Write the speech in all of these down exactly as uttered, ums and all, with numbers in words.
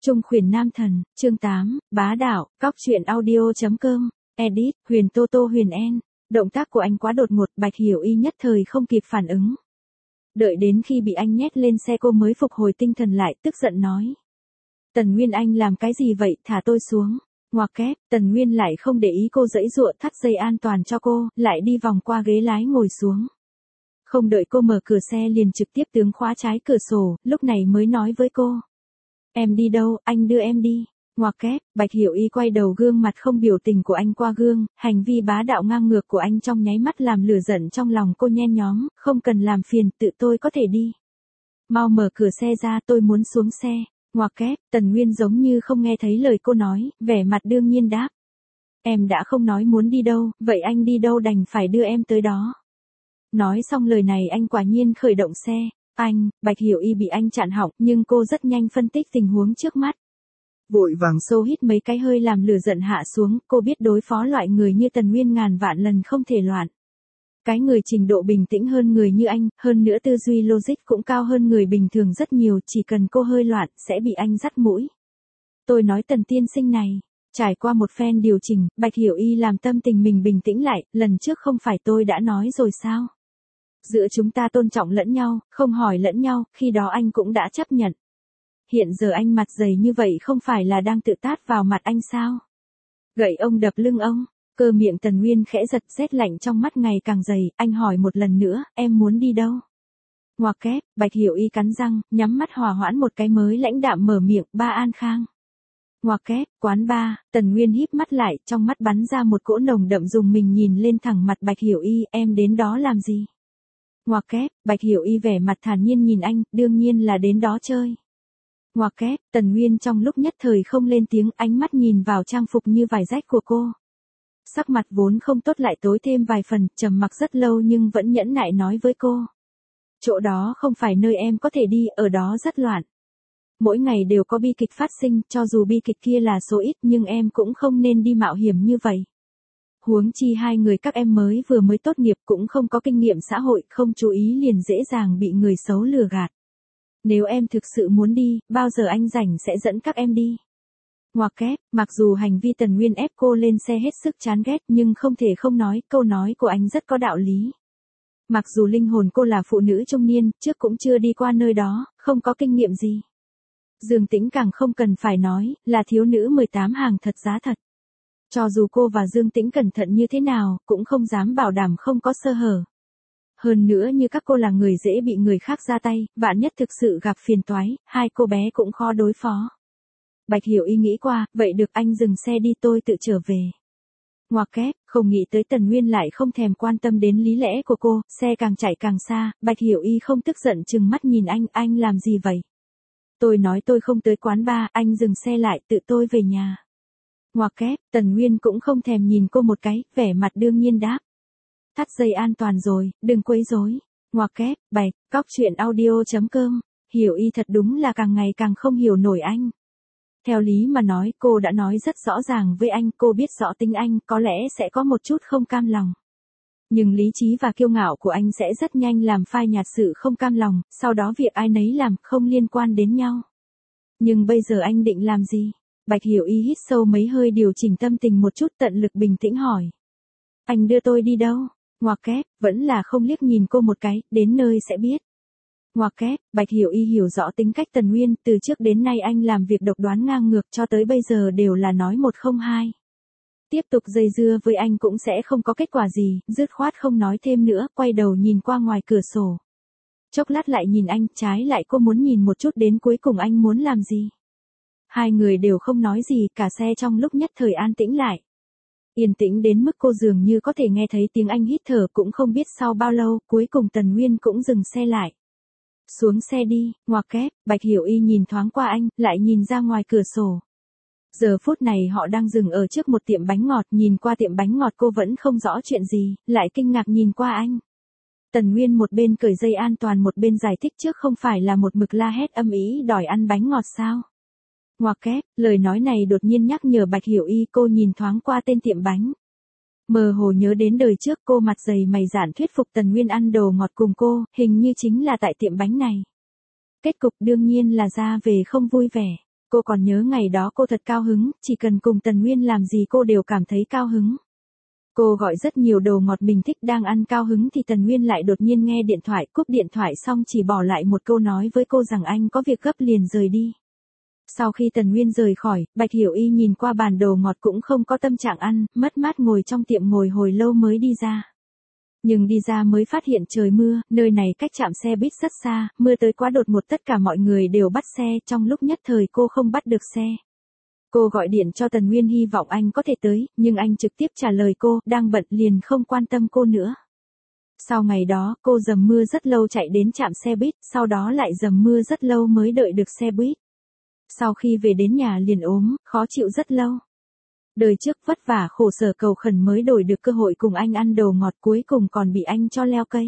Trung khuyển nam thần, chương tám, bá đạo, cóc truyện audio.com, edit, Huyền Tô Tô Huyền En. Động tác của anh quá đột ngột, Bạch Hiểu Y nhất thời không kịp phản ứng. Đợi đến khi bị anh nhét lên xe cô mới phục hồi tinh thần lại, tức giận nói. Tần Nguyên anh làm cái gì vậy, thả tôi xuống. Ngoặc kép, Tần Nguyên lại không để ý cô giãy giụa thắt dây an toàn cho cô, lại đi vòng qua ghế lái ngồi xuống. Không đợi cô mở cửa xe liền trực tiếp tướng khóa trái cửa sổ, lúc này mới nói với cô. Em đi đâu, anh đưa em đi. Ngoặc kép, Bạch Hiểu Y quay đầu gương mặt không biểu tình của anh qua gương, hành vi bá đạo ngang ngược của anh trong nháy mắt làm lửa giận trong lòng cô nhen nhóm, không cần làm phiền, tự tôi có thể đi. Mau mở cửa xe ra, tôi muốn xuống xe. Ngoặc kép, Tần Nguyên giống như không nghe thấy lời cô nói, vẻ mặt đương nhiên đáp. Em đã không nói muốn đi đâu, vậy anh đi đâu đành phải đưa em tới đó. Nói xong lời này anh quả nhiên khởi động xe. Anh, Bạch Hiểu Y bị anh chặn họng, nhưng cô rất nhanh phân tích tình huống trước mắt. Vội vàng xô hít mấy cái hơi làm lửa giận hạ xuống, cô biết đối phó loại người như Tần Nguyên ngàn vạn lần không thể loạn. Cái người trình độ bình tĩnh hơn người như anh, hơn nữa tư duy logic cũng cao hơn người bình thường rất nhiều, chỉ cần cô hơi loạn, sẽ bị anh dắt mũi. Tôi nói Tần tiên sinh này, trải qua một phen điều chỉnh, Bạch Hiểu Y làm tâm tình mình bình tĩnh lại, lần trước không phải tôi đã nói rồi sao? Giữa chúng ta tôn trọng lẫn nhau, không hỏi lẫn nhau, khi đó anh cũng đã chấp nhận. Hiện giờ anh mặt dày như vậy không phải là đang tự tát vào mặt anh sao? Gậy ông đập lưng ông, cơ miệng Tần Nguyên khẽ giật, rét lạnh trong mắt ngày càng dày, anh hỏi một lần nữa, em muốn đi đâu? Ngoặc kép, Bạch Hiểu Y cắn răng, nhắm mắt hòa hoãn một cái mới lãnh đạm mở miệng, ba An Khang. Ngoặc kép, quán ba, Tần Nguyên híp mắt lại, trong mắt bắn ra một cỗ nồng đậm dùng mình nhìn lên thẳng mặt Bạch Hiểu Y, em đến đó làm gì? Ngoặc kép, Bạch Hiểu Y vẻ mặt thản nhiên nhìn anh, đương nhiên là đến đó chơi. Ngoặc kép, Tần Nguyên trong lúc nhất thời không lên tiếng, ánh mắt nhìn vào trang phục như vải rách của cô. Sắc mặt vốn không tốt lại tối thêm vài phần, trầm mặc rất lâu nhưng vẫn nhẫn nại nói với cô. Chỗ đó không phải nơi em có thể đi, ở đó rất loạn. Mỗi ngày đều có bi kịch phát sinh, cho dù bi kịch kia là số ít nhưng em cũng không nên đi mạo hiểm như vậy. Huống chi hai người các em mới vừa mới tốt nghiệp cũng không có kinh nghiệm xã hội, không chú ý liền dễ dàng bị người xấu lừa gạt. Nếu em thực sự muốn đi, bao giờ anh rảnh sẽ dẫn các em đi. Ngoặc kép, mặc dù hành vi Tần Nguyên ép cô lên xe hết sức chán ghét nhưng không thể không nói, câu nói của anh rất có đạo lý. Mặc dù linh hồn cô là phụ nữ trung niên, trước cũng chưa đi qua nơi đó, không có kinh nghiệm gì. Dương Tĩnh càng không cần phải nói, là thiếu nữ mười tám hàng thật giá thật. Cho dù cô và Dương Tĩnh cẩn thận như thế nào, cũng không dám bảo đảm không có sơ hở. Hơn nữa như các cô là người dễ bị người khác ra tay, vạn nhất thực sự gặp phiền toái, hai cô bé cũng khó đối phó. Bạch Hiểu Y nghĩ qua, vậy được anh dừng xe đi tôi tự trở về. Ngoặc kép, không nghĩ tới Tần Nguyên lại không thèm quan tâm đến lý lẽ của cô, xe càng chạy càng xa, Bạch Hiểu Y không tức giận chừng mắt nhìn anh, anh làm gì vậy? Tôi nói tôi không tới quán bar, anh dừng xe lại, tự tôi về nhà. Ngoặc kép, Tần Nguyên cũng không thèm nhìn cô một cái, vẻ mặt đương nhiên đáp. Thắt dây an toàn rồi, đừng quấy rối. Ngoặc kép, Bạch, cóc truyện audio.com, Hiểu Y thật đúng là càng ngày càng không hiểu nổi anh. Theo lý mà nói, cô đã nói rất rõ ràng với anh, cô biết rõ tính anh, có lẽ sẽ có một chút không cam lòng. Nhưng lý trí và kiêu ngạo của anh sẽ rất nhanh làm phai nhạt sự không cam lòng, sau đó việc ai nấy làm không liên quan đến nhau. Nhưng bây giờ anh định làm gì? Bạch Hiểu Y hít sâu mấy hơi điều chỉnh tâm tình một chút, tận lực bình tĩnh hỏi. Anh đưa tôi đi đâu? Ngoặc kép, vẫn là không liếc nhìn cô một cái, đến nơi sẽ biết. Ngoặc kép, Bạch Hiểu Y hiểu rõ tính cách Tần Nguyên, từ trước đến nay anh làm việc độc đoán ngang ngược cho tới bây giờ đều là nói một không hai. Tiếp tục dây dưa với anh cũng sẽ không có kết quả gì, dứt khoát không nói thêm nữa, quay đầu nhìn qua ngoài cửa sổ. Chốc lát lại nhìn anh, trái lại cô muốn nhìn một chút đến cuối cùng anh muốn làm gì. Hai người đều không nói gì, cả xe trong lúc nhất thời an tĩnh lại. Yên tĩnh đến mức cô dường như có thể nghe thấy tiếng anh hít thở, cũng không biết sau bao lâu, cuối cùng Tần Nguyên cũng dừng xe lại. Xuống xe đi, ngoặc kép, Bạch Hiểu Y nhìn thoáng qua anh, lại nhìn ra ngoài cửa sổ. Giờ phút này họ đang dừng ở trước một tiệm bánh ngọt, nhìn qua tiệm bánh ngọt cô vẫn không rõ chuyện gì, lại kinh ngạc nhìn qua anh. Tần Nguyên một bên cởi dây an toàn một bên giải thích trước không phải là một mực la hét âm ý đòi ăn bánh ngọt sao. Ngoặc kép, lời nói này đột nhiên nhắc nhở Bạch Hiểu Y, cô nhìn thoáng qua tên tiệm bánh. Mơ hồ nhớ đến đời trước cô mặt dày mày dạn thuyết phục Tần Nguyên ăn đồ ngọt cùng cô, hình như chính là tại tiệm bánh này. Kết cục đương nhiên là ra về không vui vẻ. cô còn nhớ ngày đó cô thật cao hứng, chỉ cần cùng Tần Nguyên làm gì cô đều cảm thấy cao hứng. Cô gọi rất nhiều đồ ngọt mình thích, đang ăn cao hứng thì Tần Nguyên lại đột nhiên nghe điện thoại, cúp điện thoại xong chỉ bỏ lại một câu nói với cô rằng anh có việc gấp liền rời đi. Sau khi Tần Nguyên rời khỏi, Bạch Hiểu Y nhìn qua bàn đồ ngọt cũng không có tâm trạng ăn, mất mát ngồi trong tiệm ngồi hồi lâu mới đi ra. Nhưng đi ra mới phát hiện trời mưa, nơi này cách trạm xe buýt rất xa, mưa tới quá đột ngột tất cả mọi người đều bắt xe, trong lúc nhất thời cô không bắt được xe. Cô gọi điện cho Tần Nguyên hy vọng anh có thể tới, nhưng anh trực tiếp trả lời cô, đang bận liền không quan tâm cô nữa. Sau ngày đó, cô dầm mưa rất lâu chạy đến trạm xe buýt, sau đó lại dầm mưa rất lâu mới đợi được xe buýt. Sau khi về đến nhà liền ốm, khó chịu rất lâu. Đời trước vất vả khổ sở cầu khẩn mới đổi được cơ hội cùng anh ăn đồ ngọt, cuối cùng còn bị anh cho leo cây.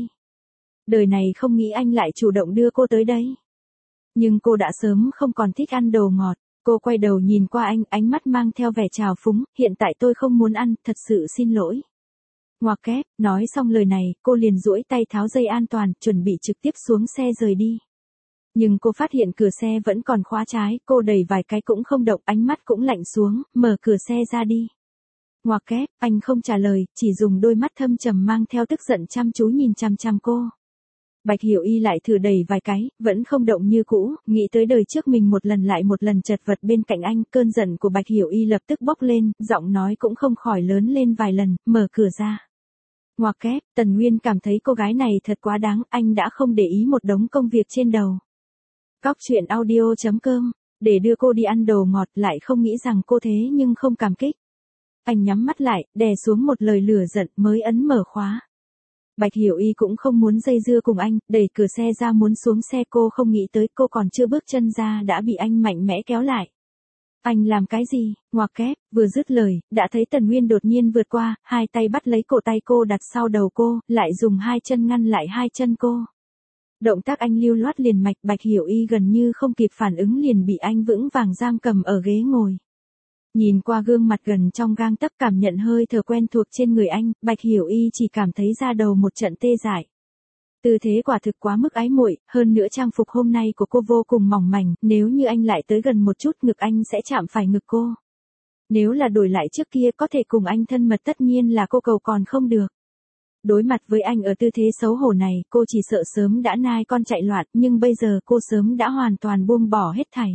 Đời này không nghĩ anh lại chủ động đưa cô tới đây. Nhưng cô đã sớm không còn thích ăn đồ ngọt. Cô quay đầu nhìn qua anh, ánh mắt mang theo vẻ trào phúng, hiện tại tôi không muốn ăn, thật sự xin lỗi. Ngoặc kép, nói xong lời này, cô liền duỗi tay tháo dây an toàn, chuẩn bị trực tiếp xuống xe rời đi. Nhưng cô phát hiện cửa xe vẫn còn khóa trái, cô đẩy vài cái cũng không động, ánh mắt cũng lạnh xuống, mở cửa xe ra đi. Ngoặc kép, anh không trả lời, chỉ dùng đôi mắt thâm trầm mang theo tức giận chăm chú nhìn chăm chăm cô. Bạch Hiểu Y lại thử đẩy vài cái, vẫn không động như cũ, nghĩ tới đời trước mình một lần lại một lần chật vật bên cạnh anh, cơn giận của Bạch Hiểu Y lập tức bốc lên, giọng nói cũng không khỏi lớn lên vài lần, mở cửa ra. Ngoặc kép, Tần Nguyên cảm thấy cô gái này thật quá đáng, anh đã không để ý một đống công việc trên đầu. Cóc truyện audio chấm com, để đưa cô đi ăn đồ ngọt lại không nghĩ rằng cô thế nhưng không cảm kích. Anh nhắm mắt lại, đè xuống một lời lửa giận mới ấn mở khóa. Bạch Hiểu Y cũng không muốn dây dưa cùng anh, đẩy cửa xe ra muốn xuống xe, cô không nghĩ tới cô còn chưa bước chân ra đã bị anh mạnh mẽ kéo lại. Anh làm cái gì? Ngoặc kép, vừa dứt lời, đã thấy Tần Nguyên đột nhiên vượt qua, hai tay bắt lấy cổ tay cô đặt sau đầu cô, lại dùng hai chân ngăn lại hai chân cô. Động tác anh lưu loát liền mạch, Bạch Hiểu Y gần như không kịp phản ứng liền bị anh vững vàng giam cầm ở ghế ngồi. Nhìn qua gương mặt gần trong gang tấc, cảm nhận hơi thở quen thuộc trên người anh, Bạch Hiểu Y chỉ cảm thấy da đầu một trận tê dại. Tư thế quả thực quá mức ái muội, hơn nữa trang phục hôm nay của cô vô cùng mỏng mảnh, nếu như anh lại tới gần một chút ngực anh sẽ chạm phải ngực cô. Nếu là đổi lại trước kia có thể cùng anh thân mật tất nhiên là cô cầu còn không được. Đối mặt với anh ở tư thế xấu hổ này, cô chỉ sợ sớm đã nai con chạy loạn, nhưng bây giờ cô sớm đã hoàn toàn buông bỏ hết thảy.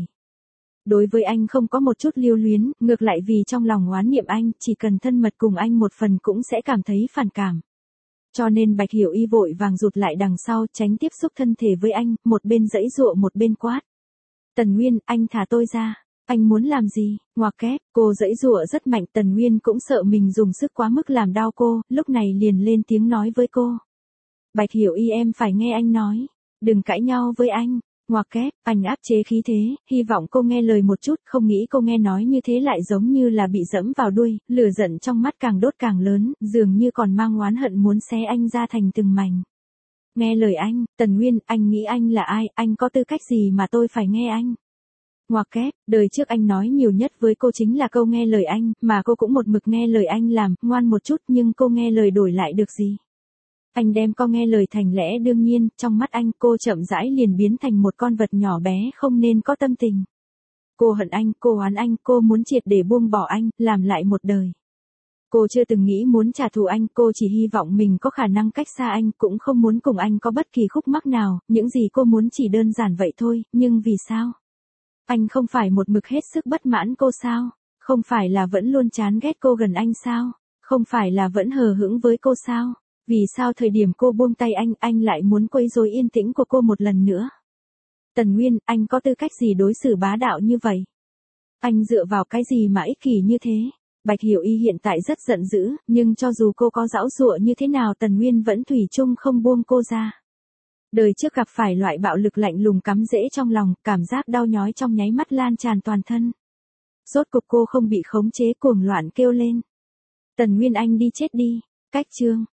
Đối với anh không có một chút lưu luyến, ngược lại vì trong lòng oán niệm anh, chỉ cần thân mật cùng anh một phần cũng sẽ cảm thấy phản cảm. Cho nên Bạch Hiểu Y vội vàng rụt lại đằng sau, tránh tiếp xúc thân thể với anh, một bên giãy giụa một bên quát. Tần Nguyên, anh thả tôi ra. Anh muốn làm gì? Ngoặc kép, cô giãy giụa rất mạnh, Tần Nguyên cũng sợ mình dùng sức quá mức làm đau cô, lúc này liền lên tiếng nói với cô. Bạch Hiểu Y, em phải nghe anh nói. Đừng cãi nhau với anh. Ngoặc kép, anh áp chế khí thế, hy vọng cô nghe lời một chút, không nghĩ cô nghe nói như thế lại giống như là bị dẫm vào đuôi, lửa giận trong mắt càng đốt càng lớn, dường như còn mang oán hận muốn xé anh ra thành từng mảnh. Nghe lời anh, Tần Nguyên, anh nghĩ anh là ai, anh có tư cách gì mà tôi phải nghe anh? Ngoặc kép, đời trước anh nói nhiều nhất với cô chính là câu nghe lời anh, mà cô cũng một mực nghe lời anh làm, ngoan một chút, nhưng cô nghe lời đổi lại được gì? Anh đem cô nghe lời thành lẽ đương nhiên, trong mắt anh cô chậm rãi liền biến thành một con vật nhỏ bé không nên có tâm tình. Cô hận anh, cô oán anh, cô muốn triệt để buông bỏ anh, làm lại một đời. Cô chưa từng nghĩ muốn trả thù anh, cô chỉ hy vọng mình có khả năng cách xa anh, cũng không muốn cùng anh có bất kỳ khúc mắc nào, những gì cô muốn chỉ đơn giản vậy thôi, nhưng vì sao? Anh không phải một mực hết sức bất mãn cô sao? Không phải là vẫn luôn chán ghét cô gần anh sao? Không phải là vẫn hờ hững với cô sao? Vì sao thời điểm cô buông tay anh, anh lại muốn quấy rối yên tĩnh của cô một lần nữa? Tần Nguyên, anh có tư cách gì đối xử bá đạo như vậy? Anh dựa vào cái gì mà ích kỷ như thế? Bạch Hiểu Y hiện tại rất giận dữ, nhưng cho dù cô có giãu giụa như thế nào Tần Nguyên vẫn thủy chung không buông cô ra. Đời trước gặp phải loại bạo lực lạnh lùng cắm rễ trong lòng, cảm giác đau nhói trong nháy mắt lan tràn toàn thân. Rốt cục cô không bị khống chế cuồng loạn kêu lên. Tần Nguyên, anh đi chết đi. Cách chương